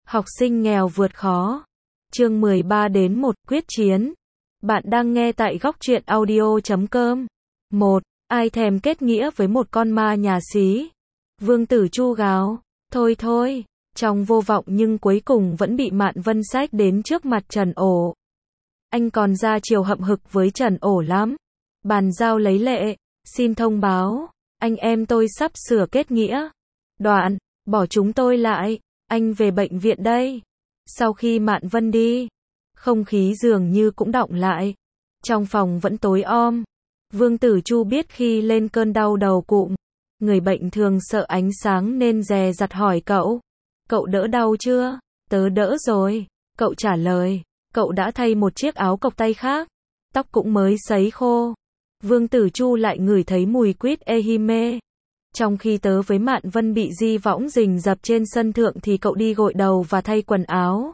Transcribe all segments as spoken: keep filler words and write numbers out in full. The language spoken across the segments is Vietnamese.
Học sinh nghèo vượt khó. Chương mười ba đến một, quyết chiến. Bạn đang nghe tại góc truyện audio chấm com. một. Ai thèm kết nghĩa với một con ma nhà xí? Vương Tử Chu gào. Thôi thôi. Trong vô vọng nhưng cuối cùng vẫn bị Mạn Vân xách đến trước mặt Trần Ổ. Anh còn ra chiều hậm hực với Trần Ổ lắm. Bàn giao lấy lệ. Xin thông báo. Anh em tôi sắp sửa kết nghĩa. Đoạn. Bỏ chúng tôi lại. Anh về bệnh viện đây. Sau khi Mạn Vân đi, không khí dường như cũng đọng lại. Trong phòng vẫn tối om. Vương Tử Chu biết khi lên cơn đau đầu cụm, người bệnh thường sợ ánh sáng nên dè dặt hỏi cậu. Cậu đỡ đau chưa? Tớ đỡ rồi. Cậu trả lời. Cậu đã thay một chiếc áo cộc tay khác. Tóc cũng mới sấy khô. Vương Tử Chu lại ngửi thấy mùi quýt ehime. Trong khi tớ với Mạn Vân bị di võng rình rập trên sân thượng thì cậu đi gội đầu và thay quần áo.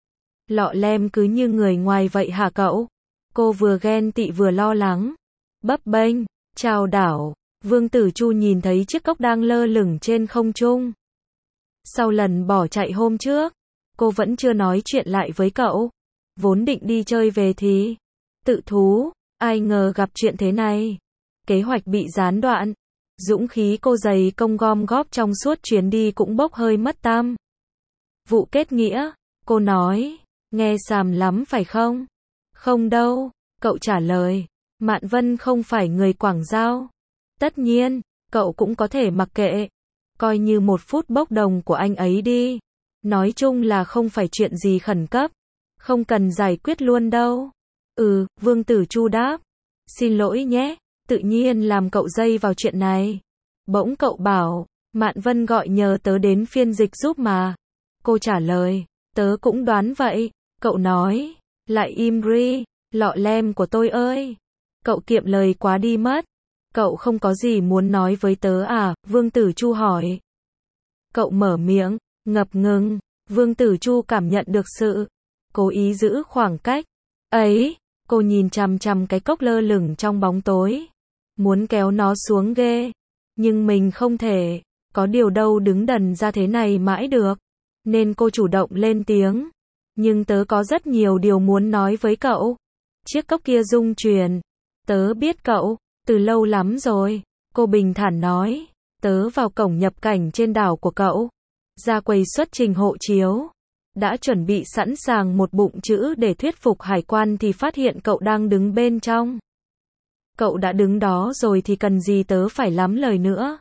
Lọ lem cứ như người ngoài vậy hả cậu? Cô vừa ghen tị vừa lo lắng. Bấp bênh, chào đảo. Vương Tử Chu nhìn thấy chiếc cốc đang lơ lửng trên không trung. Sau lần bỏ chạy hôm trước, cô vẫn chưa nói chuyện lại với cậu. Vốn định đi chơi về thì tự thú, ai ngờ gặp chuyện thế này. Kế hoạch bị gián đoạn. Dũng khí cô dày công gom góp trong suốt chuyến đi cũng bốc hơi mất tăm. Vụ kết nghĩa, cô nói, nghe xàm lắm phải không? Không đâu, cậu trả lời. Mạn Vân không phải người Quảng Giao. Tất nhiên, cậu cũng có thể mặc kệ. Coi như một phút bốc đồng của anh ấy đi. Nói chung là không phải chuyện gì khẩn cấp. Không cần giải quyết luôn đâu. Ừ, Vương Tử Chu đáp. Xin lỗi nhé. Tự nhiên làm cậu dây vào chuyện này. Bỗng cậu bảo, Mạn Vân gọi nhờ tớ đến phiên dịch giúp mà. Cô trả lời, tớ cũng đoán vậy. Cậu nói, lại im ri, lọ lem của tôi ơi. Cậu kiệm lời quá đi mất. Cậu không có gì muốn nói với tớ à? Vương Tử Chu hỏi. Cậu mở miệng, ngập ngừng. Vương Tử Chu cảm nhận được sự cố ý giữ khoảng cách. Ấy, cô nhìn chằm chằm cái cốc lơ lửng trong bóng tối. Muốn kéo nó xuống ghê. Nhưng mình không thể. Có điều đâu đứng đần ra thế này mãi được. Nên cô chủ động lên tiếng. Nhưng tớ có rất nhiều điều muốn nói với cậu. Chiếc cốc kia rung chuyển. Tớ biết cậu. Từ lâu lắm rồi. Cô bình thản nói. Tớ vào cổng nhập cảnh trên đảo của cậu. Ra quầy xuất trình hộ chiếu. Đã chuẩn bị sẵn sàng một bụng chữ để thuyết phục hải quan thì phát hiện cậu đang đứng bên trong. Cậu đã đứng đó rồi thì cần gì tớ phải lắm lời nữa.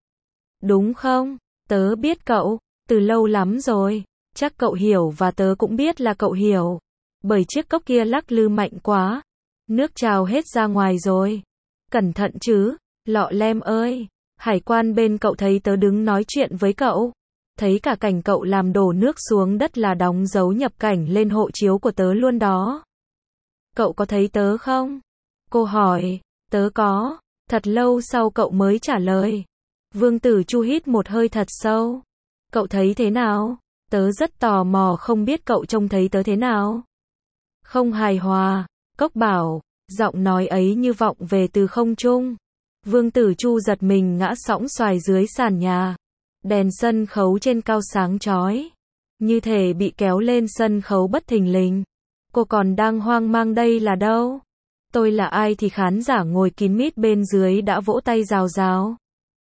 Đúng không? Tớ biết cậu. Từ lâu lắm rồi. Chắc cậu hiểu và tớ cũng biết là cậu hiểu. Bởi chiếc cốc kia lắc lư mạnh quá. Nước trào hết ra ngoài rồi. Cẩn thận chứ. Lọ lem ơi. Hải quan bên cậu thấy tớ đứng nói chuyện với cậu. Thấy cả cảnh cậu làm đổ nước xuống đất là đóng dấu nhập cảnh lên hộ chiếu của tớ luôn đó. Cậu có thấy tớ không? Cô hỏi. Tớ có. Thật lâu sau cậu mới trả lời. Vương Tử Chu hít một hơi thật sâu. Cậu thấy thế nào? Tớ rất tò mò không biết cậu trông thấy tớ thế nào. Không hài hòa. Cốc bảo. Giọng nói ấy như vọng về từ không trung. Vương Tử Chu giật mình ngã sõng xoài dưới sàn nhà. Đèn sân khấu trên cao sáng chói. Như thể bị kéo lên sân khấu bất thình lình. Cô còn đang hoang mang đây là đâu? Tôi là ai thì khán giả ngồi kín mít bên dưới đã vỗ tay rào rào.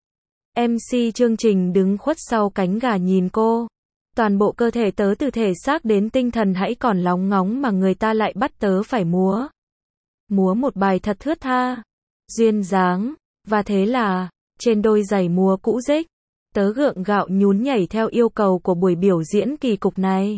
em xê chương trình đứng khuất sau cánh gà nhìn cô. Toàn bộ cơ thể tớ từ thể xác đến tinh thần hãy còn lóng ngóng mà người ta lại bắt tớ phải múa. Múa một bài thật thướt tha. Duyên dáng. Và thế là, trên đôi giày múa cũ rích, tớ gượng gạo nhún nhảy theo yêu cầu của buổi biểu diễn kỳ cục này.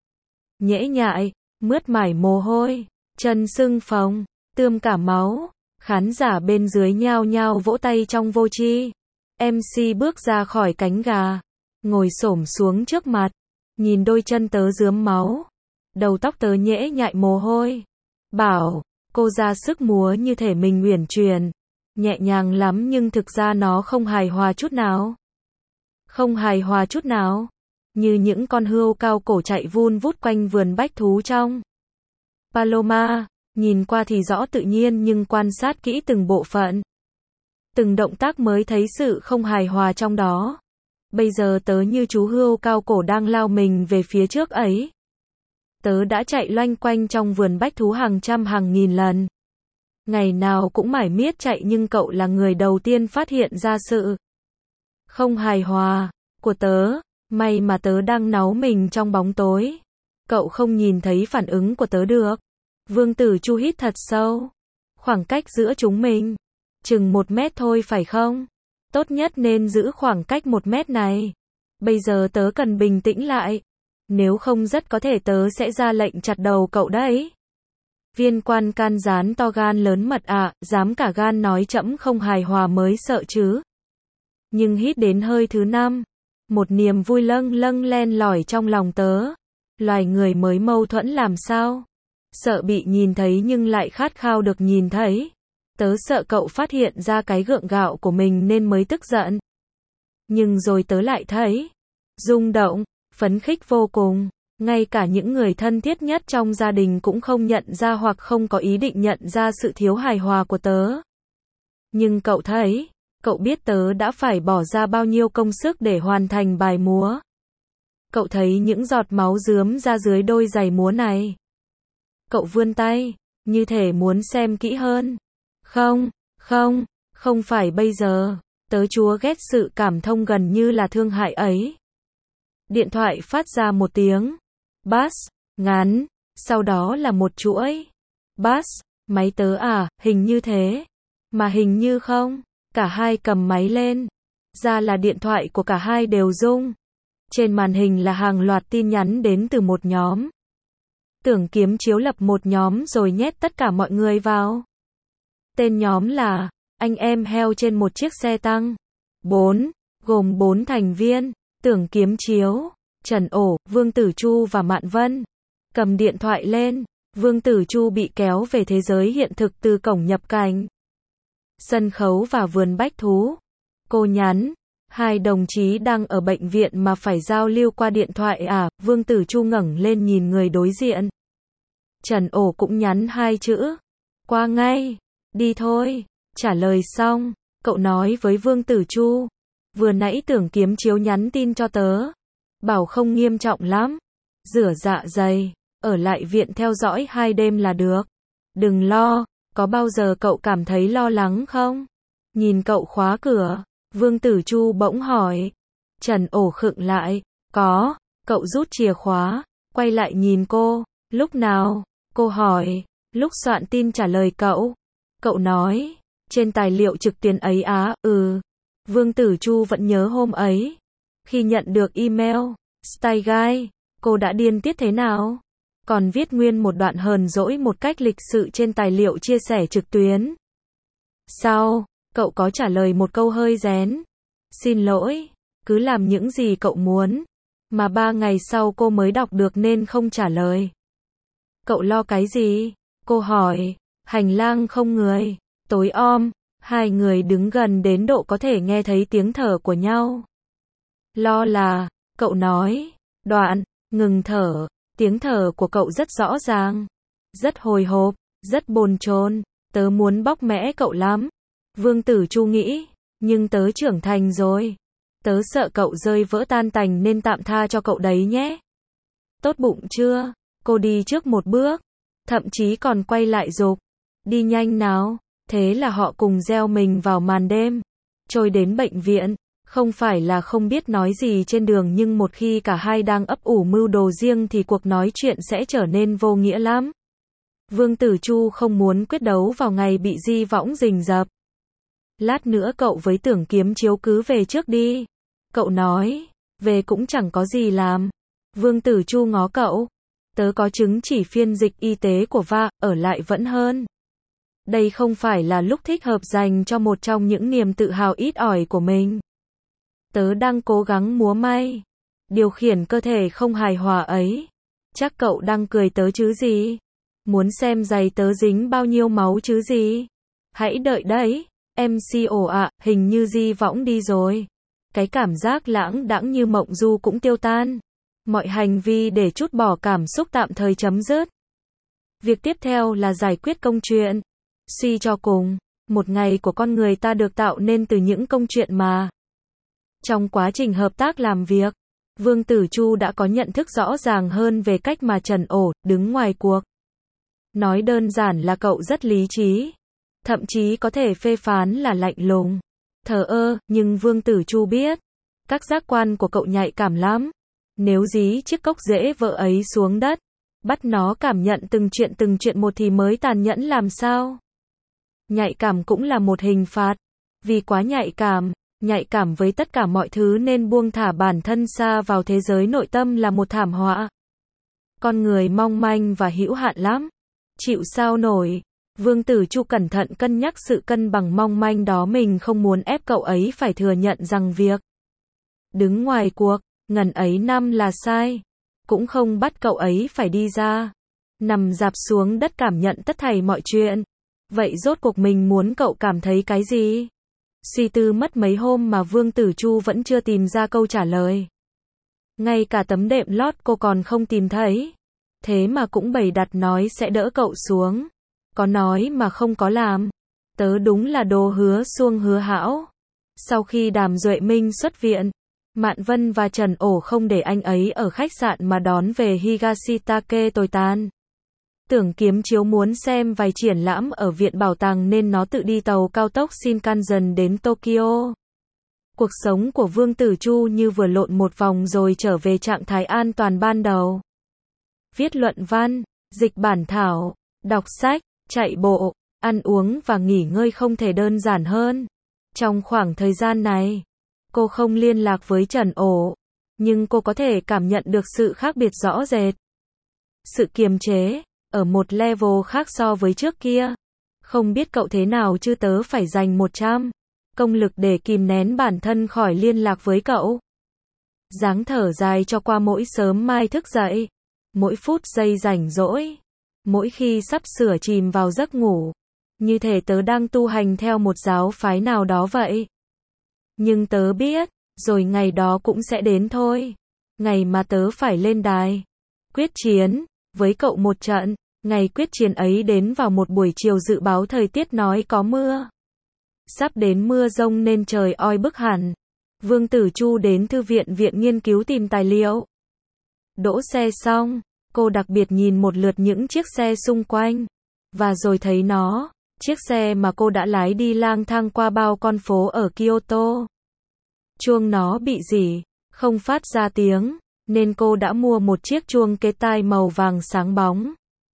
Nhễ nhại, mướt mải mồ hôi, chân sưng phồng, tươm cả máu. Khán giả bên dưới nhao nhao vỗ tay trong vô tri. em xê bước ra khỏi cánh gà, ngồi xổm xuống trước mặt, nhìn đôi chân tớ rướm máu, đầu tóc tớ nhễ nhại mồ hôi. Bảo, cô ra sức múa như thể mình uyển chuyển, nhẹ nhàng lắm nhưng thực ra nó không hài hòa chút nào. Không hài hòa chút nào. Như những con hươu cao cổ chạy vun vút quanh vườn bách thú trong Paloma. Nhìn qua thì rõ tự nhiên nhưng quan sát kỹ từng bộ phận, từng động tác mới thấy sự không hài hòa trong đó. Bây giờ tớ như chú hươu cao cổ đang lao mình về phía trước ấy. Tớ đã chạy loanh quanh trong vườn bách thú hàng trăm hàng nghìn lần. Ngày nào cũng mải miết chạy nhưng cậu là người đầu tiên phát hiện ra sự không hài hòa của tớ. May mà tớ đang náu mình trong bóng tối. Cậu không nhìn thấy phản ứng của tớ được. Vương Tử Chu hít thật sâu. Khoảng cách giữa chúng mình chừng một mét thôi phải không? Tốt nhất nên giữ khoảng cách một mét này. Bây giờ tớ cần bình tĩnh lại. Nếu không rất có thể tớ sẽ ra lệnh chặt đầu cậu đấy. Viên quan can gián to gan lớn mật ạ, à, dám cả gan nói trẫm không hài hòa mới sợ chứ. Nhưng hít đến hơi thứ năm, một niềm vui lâng lâng len lỏi trong lòng tớ. Loài người mới mâu thuẫn làm sao? Sợ bị nhìn thấy nhưng lại khát khao được nhìn thấy. Tớ sợ cậu phát hiện ra cái gượng gạo của mình nên mới tức giận. Nhưng rồi tớ lại thấy rung động, phấn khích vô cùng. Ngay cả những người thân thiết nhất trong gia đình cũng không nhận ra hoặc không có ý định nhận ra sự thiếu hài hòa của tớ. Nhưng cậu thấy, cậu biết tớ đã phải bỏ ra bao nhiêu công sức để hoàn thành bài múa. Cậu thấy những giọt máu rướm ra dưới đôi giày múa này. Cậu vươn tay, như thể muốn xem kỹ hơn. Không, không, không phải bây giờ. Tớ chúa ghét sự cảm thông gần như là thương hại ấy. Điện thoại phát ra một tiếng bass ngắn, sau đó là một chuỗi bass. Máy tớ à, hình như thế. Mà hình như không. Cả hai cầm máy lên. Ra là điện thoại của cả hai đều rung. Trên màn hình là hàng loạt tin nhắn đến từ một nhóm. Tưởng Kiếm Chiếu lập một nhóm rồi nhét tất cả mọi người vào. Tên nhóm là Anh Em Heo trên một chiếc xe tăng. bốn, gồm bốn thành viên, Tưởng Kiếm Chiếu, Trần Ổ, Vương Tử Chu và Mạn Vân. Cầm điện thoại lên, Vương Tử Chu bị kéo về thế giới hiện thực từ cổng nhập cảnh. Sân khấu và vườn bách thú. Cô nhắn, hai đồng chí đang ở bệnh viện mà phải giao lưu qua điện thoại à? Vương Tử Chu ngẩng lên nhìn người đối diện. Trần Ổ cũng nhắn hai chữ. Qua ngay. Đi thôi. Trả lời xong, cậu nói với Vương Tử Chu. Vừa nãy Tưởng Kiếm Chiếu nhắn tin cho tớ. Bảo không nghiêm trọng lắm. Rửa dạ dày. Ở lại viện theo dõi hai đêm là được. Đừng lo. Có bao giờ cậu cảm thấy lo lắng không? Nhìn cậu khóa cửa. Vương Tử Chu bỗng hỏi. Trần Ổ khựng lại. Có. Cậu rút chìa khóa. Quay lại nhìn cô. Lúc nào? Cô hỏi. Lúc soạn tin trả lời cậu. Cậu nói. Trên tài liệu trực tuyến ấy á, ừ. Vương Tử Chu vẫn nhớ hôm ấy. Khi nhận được email, Style Guy, cô đã điên tiết thế nào? Còn viết nguyên một đoạn hờn dỗi một cách lịch sự trên tài liệu chia sẻ trực tuyến. Sau, cậu có trả lời một câu hơi rén. Xin lỗi, cứ làm những gì cậu muốn. Mà ba ngày sau cô mới đọc được nên không trả lời. Cậu lo cái gì? Cô hỏi. Hành lang không người. Tối om, hai người đứng gần đến độ có thể nghe thấy tiếng thở của nhau. Lo là, cậu nói. Đoạn, ngừng thở. Tiếng thở của cậu rất rõ ràng. Rất hồi hộp, rất bồn chồn. Tớ muốn bóc mẽ cậu lắm. Vương Tử Chu nghĩ. Nhưng tớ trưởng thành rồi. Tớ sợ cậu rơi vỡ tan tành nên tạm tha cho cậu đấy nhé. Tốt bụng chưa? Cô đi trước một bước. Thậm chí còn quay lại giục. Đi nhanh nào. Thế là họ cùng gieo mình vào màn đêm. Trôi đến bệnh viện. Không phải là không biết nói gì trên đường nhưng một khi cả hai đang ấp ủ mưu đồ riêng thì cuộc nói chuyện sẽ trở nên vô nghĩa lắm. Vương Tử Chu không muốn quyết đấu vào ngày bị di võng rình rập. Lát nữa cậu với Tưởng Kiếm Chiếu cứ về trước đi. Cậu nói, về cũng chẳng có gì làm. Vương Tử Chu ngó cậu. Tớ có chứng chỉ phiên dịch y tế của va, ở lại vẫn hơn. Đây không phải là lúc thích hợp dành cho một trong những niềm tự hào ít ỏi của mình. Tớ đang cố gắng múa may. Điều khiển cơ thể không hài hòa ấy. Chắc cậu đang cười tớ chứ gì? Muốn xem giày tớ dính bao nhiêu máu chứ gì? Hãy đợi đấy. em xê ồ ạ, hình như di võng đi rồi. Cái cảm giác lãng đãng như mộng du cũng tiêu tan. Mọi hành vi để trút bỏ cảm xúc tạm thời chấm dứt. Việc tiếp theo là giải quyết công chuyện. Suy cho cùng, một ngày của con người ta được tạo nên từ những công chuyện mà Trong quá trình hợp tác làm việc, Vương Tử Chu đã có nhận thức rõ ràng hơn về cách mà Trần Ổ đứng ngoài cuộc. Nói đơn giản là cậu rất lý trí, thậm chí có thể phê phán là lạnh lùng, thờ ơ, nhưng Vương Tử Chu biết, các giác quan của cậu nhạy cảm lắm. Nếu dí chiếc cốc rễ vỡ ấy xuống đất, bắt nó cảm nhận từng chuyện từng chuyện một thì mới tàn nhẫn làm sao. Nhạy cảm cũng là một hình phạt, vì quá nhạy cảm, nhạy cảm với tất cả mọi thứ nên buông thả bản thân xa vào thế giới nội tâm là một thảm họa. Con người mong manh và hữu hạn lắm, chịu sao nổi. Vương Tử Chu cẩn thận cân nhắc sự cân bằng mong manh đó, mình không muốn ép cậu ấy phải thừa nhận rằng việc đứng ngoài cuộc, ngần ấy năm là sai, cũng không bắt cậu ấy phải đi ra, nằm dạp xuống đất cảm nhận tất thảy mọi chuyện. Vậy rốt cuộc mình muốn cậu cảm thấy cái gì? Suy tư mất mấy hôm mà Vương Tử Chu vẫn chưa tìm ra câu trả lời. Ngay cả tấm đệm lót cô còn không tìm thấy. Thế mà cũng bày đặt nói sẽ đỡ cậu xuống. Có nói mà không có làm. Tớ đúng là đồ hứa suông hứa hão. Sau khi Đàm Duệ Minh xuất viện, Mạn Vân và Trần Ổ không để anh ấy ở khách sạn mà đón về Higashitake tồi tàn. Tưởng kiếm chiếu muốn xem vài triển lãm ở viện bảo tàng nên nó tự đi tàu cao tốc Shinkansen đến Tokyo. Cuộc sống của Vương Tử Chu như vừa lộn một vòng rồi trở về trạng thái an toàn ban đầu. Viết luận văn, dịch bản thảo, đọc sách, chạy bộ, ăn uống và nghỉ ngơi không thể đơn giản hơn. Trong khoảng thời gian này, cô không liên lạc với Trần Ổ, nhưng cô có thể cảm nhận được sự khác biệt rõ rệt. Sự kiềm chế, ở một level khác so với trước kia. Không biết cậu thế nào chứ tớ phải dành một trăm công lực để kìm nén bản thân khỏi liên lạc với cậu. Dáng thở dài cho qua mỗi sớm mai thức dậy, mỗi phút giây rảnh rỗi, mỗi khi sắp sửa chìm vào giấc ngủ. Như thể tớ đang tu hành theo một giáo phái nào đó vậy. Nhưng tớ biết, rồi ngày đó cũng sẽ đến thôi. Ngày mà tớ phải lên đài quyết chiến với cậu một trận. Ngày quyết chiến ấy đến vào một buổi chiều, dự báo thời tiết nói có mưa. Sắp đến mưa rông nên trời oi bức hẳn. Vương Tử Chu đến thư viện viện nghiên cứu tìm tài liệu. Đỗ xe xong, cô đặc biệt nhìn một lượt những chiếc xe xung quanh. Và rồi thấy nó, chiếc xe mà cô đã lái đi lang thang qua bao con phố ở Kyoto. Chuông nó bị rỉ, không phát ra tiếng, nên cô đã mua một chiếc chuông kế tai màu vàng sáng bóng.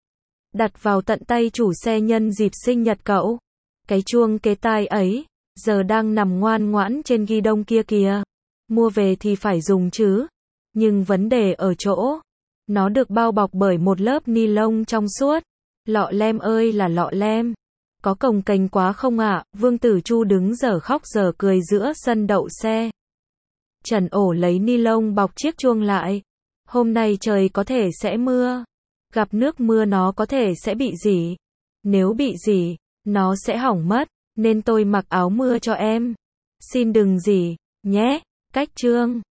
Đặt vào tận tay chủ xe nhân dịp sinh nhật cậu. Cái chuông kế tai ấy, giờ đang nằm ngoan ngoãn trên ghi đông kia kìa. Mua về thì phải dùng chứ. Nhưng vấn đề ở chỗ, nó được bao bọc bởi một lớp ni lông trong suốt. Lọ lem ơi là lọ lem. Có cồng kềnh quá không ạ? À? Vương Tử Chu đứng dở khóc dở cười giữa sân đậu xe. Trần Ổ lấy ni lông bọc chiếc chuông lại. Hôm nay trời có thể sẽ mưa. Gặp nước mưa nó có thể sẽ bị rỉ. Nếu bị rỉ, nó sẽ hỏng mất, nên tôi mặc áo mưa cho em. Xin đừng rỉ, nhé. Cách chương